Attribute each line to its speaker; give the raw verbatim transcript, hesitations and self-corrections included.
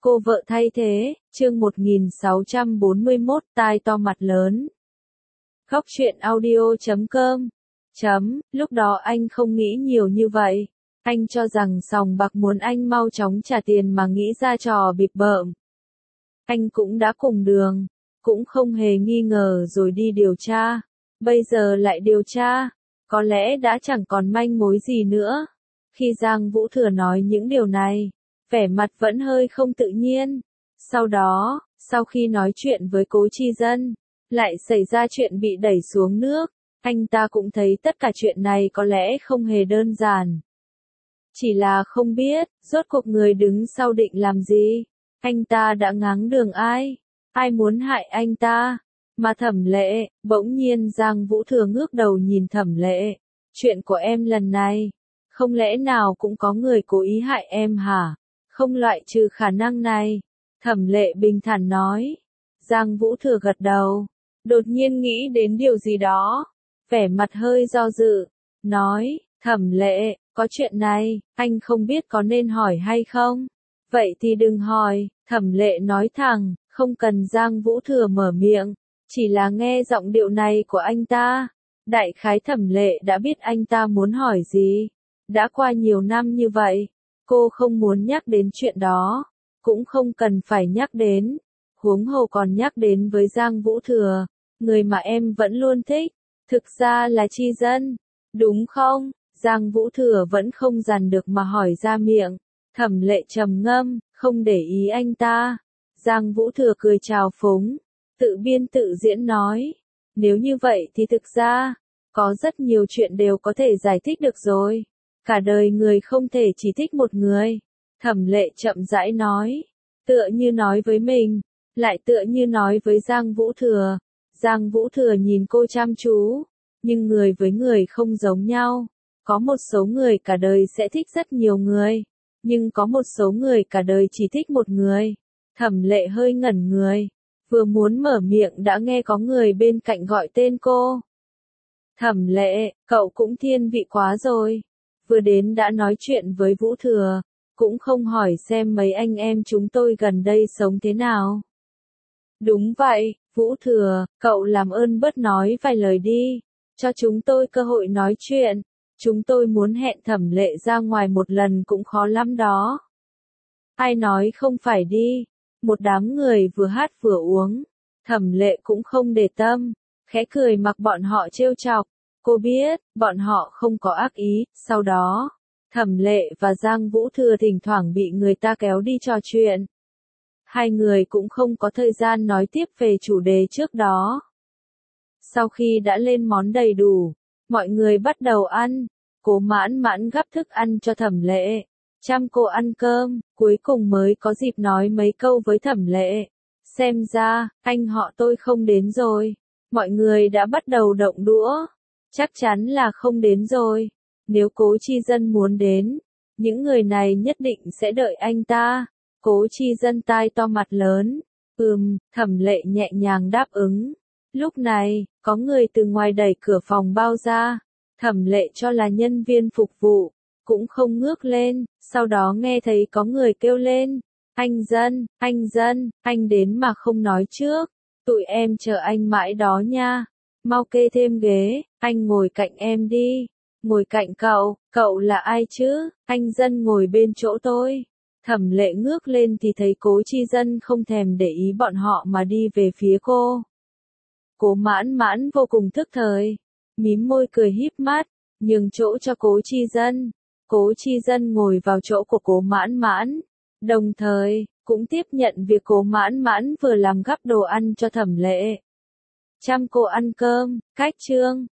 Speaker 1: Cô vợ thay thế, chương một nghìn sáu trăm bốn mươi mốt, tai to mặt lớn. Góc truyện audio chấm com. Chấm, lúc đó anh không nghĩ nhiều như vậy. Anh cho rằng sòng bạc muốn anh mau chóng trả tiền mà nghĩ ra trò bịp bợm. Anh cũng đã cùng đường, cũng không hề nghi ngờ rồi đi điều tra. Bây giờ lại điều tra, có lẽ đã chẳng còn manh mối gì nữa. Khi Giang Vũ Thừa nói những điều này, vẻ mặt vẫn hơi không tự nhiên. Sau đó, sau khi nói chuyện với Cố Chi Dân, lại xảy ra chuyện bị đẩy xuống nước. Anh ta cũng thấy tất cả chuyện này có lẽ không hề đơn giản. Chỉ là không biết, rốt cuộc người đứng sau định làm gì? Anh ta đã ngáng đường ai? Ai muốn hại anh ta? Mà Thẩm Lệ, bỗng nhiên Giang Vũ Thừa ngước đầu nhìn Thẩm Lệ. Chuyện của em lần này, không lẽ nào cũng có người cố ý hại em hả? Không loại trừ khả năng này. Thẩm Lệ bình thản nói. Giang Vũ Thừa gật đầu. Đột nhiên nghĩ đến điều gì đó. Vẻ mặt hơi do dự. Nói, Thẩm Lệ, có chuyện này, anh không biết có nên hỏi hay không? Vậy thì đừng hỏi. Thẩm Lệ nói thẳng, không cần Giang Vũ Thừa mở miệng. Chỉ là nghe giọng điệu này của anh ta. Đại khái Thẩm Lệ đã biết anh ta muốn hỏi gì. Đã qua nhiều năm như vậy, cô không muốn nhắc đến chuyện đó, cũng không cần phải nhắc đến, huống hồ còn nhắc đến với Giang Vũ Thừa, người mà em vẫn luôn thích, thực ra là Chi Dân, đúng không? Giang Vũ Thừa vẫn không dằn được mà hỏi ra miệng. Thẩm Lệ trầm ngâm, không để ý anh ta. Giang Vũ Thừa cười trào phúng, tự biên tự diễn nói, nếu như vậy thì thực ra, có rất nhiều chuyện đều có thể giải thích được rồi. Cả đời người không thể chỉ thích một người. Thẩm Lệ chậm rãi nói, tựa như nói với mình, lại tựa như nói với Giang Vũ Thừa. Giang Vũ Thừa nhìn cô chăm chú, nhưng người với người không giống nhau. Có một số người cả đời sẽ thích rất nhiều người, nhưng có một số người cả đời chỉ thích một người. Thẩm Lệ hơi ngẩn người, vừa muốn mở miệng đã nghe có người bên cạnh gọi tên cô. Thẩm Lệ, cậu cũng thiên vị quá rồi. Vừa đến đã nói chuyện với Vũ Thừa, cũng không hỏi xem mấy anh em chúng tôi gần đây sống thế nào. Đúng vậy, Vũ Thừa, cậu làm ơn bớt nói vài lời đi, cho chúng tôi cơ hội nói chuyện. Chúng tôi muốn hẹn Thẩm Lệ ra ngoài một lần cũng khó lắm đó. Ai nói không phải đi, một đám người vừa hát vừa uống. Thẩm Lệ cũng không để tâm, khẽ cười mặc bọn họ trêu chọc. Cô biết, bọn họ không có ác ý. Sau đó, Thẩm Lệ và Giang Vũ Thừa thỉnh thoảng bị người ta kéo đi trò chuyện. Hai người cũng không có thời gian nói tiếp về chủ đề trước đó. Sau khi đã lên món đầy đủ, mọi người bắt đầu ăn. Cố Mãn Mãn gắp thức ăn cho Thẩm Lệ, chăm cô ăn cơm, cuối cùng mới có dịp nói mấy câu với Thẩm Lệ. Xem ra, anh họ tôi không đến rồi. Mọi người đã bắt đầu động đũa. Chắc chắn là không đến rồi. Nếu Cố Chi Dân muốn đến, những người này nhất định sẽ đợi anh ta. Cố Chi Dân tai to mặt lớn. Ừm, Thẩm Lệ nhẹ nhàng đáp ứng. Lúc này, có người từ ngoài đẩy cửa phòng bao ra. Thẩm Lệ cho là nhân viên phục vụ, cũng không ngước lên. Sau đó nghe thấy có người kêu lên. Anh Dân, anh Dân, anh đến mà không nói trước. Tụi em chờ anh mãi đó nha. Mau kê thêm ghế, anh ngồi cạnh em đi. Ngồi cạnh cậu, cậu là ai chứ? Anh Dân ngồi bên chỗ tôi. Thẩm Lệ ngước lên thì thấy Cố Chi Dân không thèm để ý bọn họ mà đi về phía cô. Cố Mãn Mãn vô cùng thức thời, mím môi cười híp mắt, nhường chỗ cho Cố Chi Dân. Cố Chi Dân ngồi vào chỗ của Cố Mãn Mãn, đồng thời cũng tiếp nhận việc Cố Mãn Mãn vừa làm gắp đồ ăn cho Thẩm Lệ. Chăm cô ăn cơm, cách chương.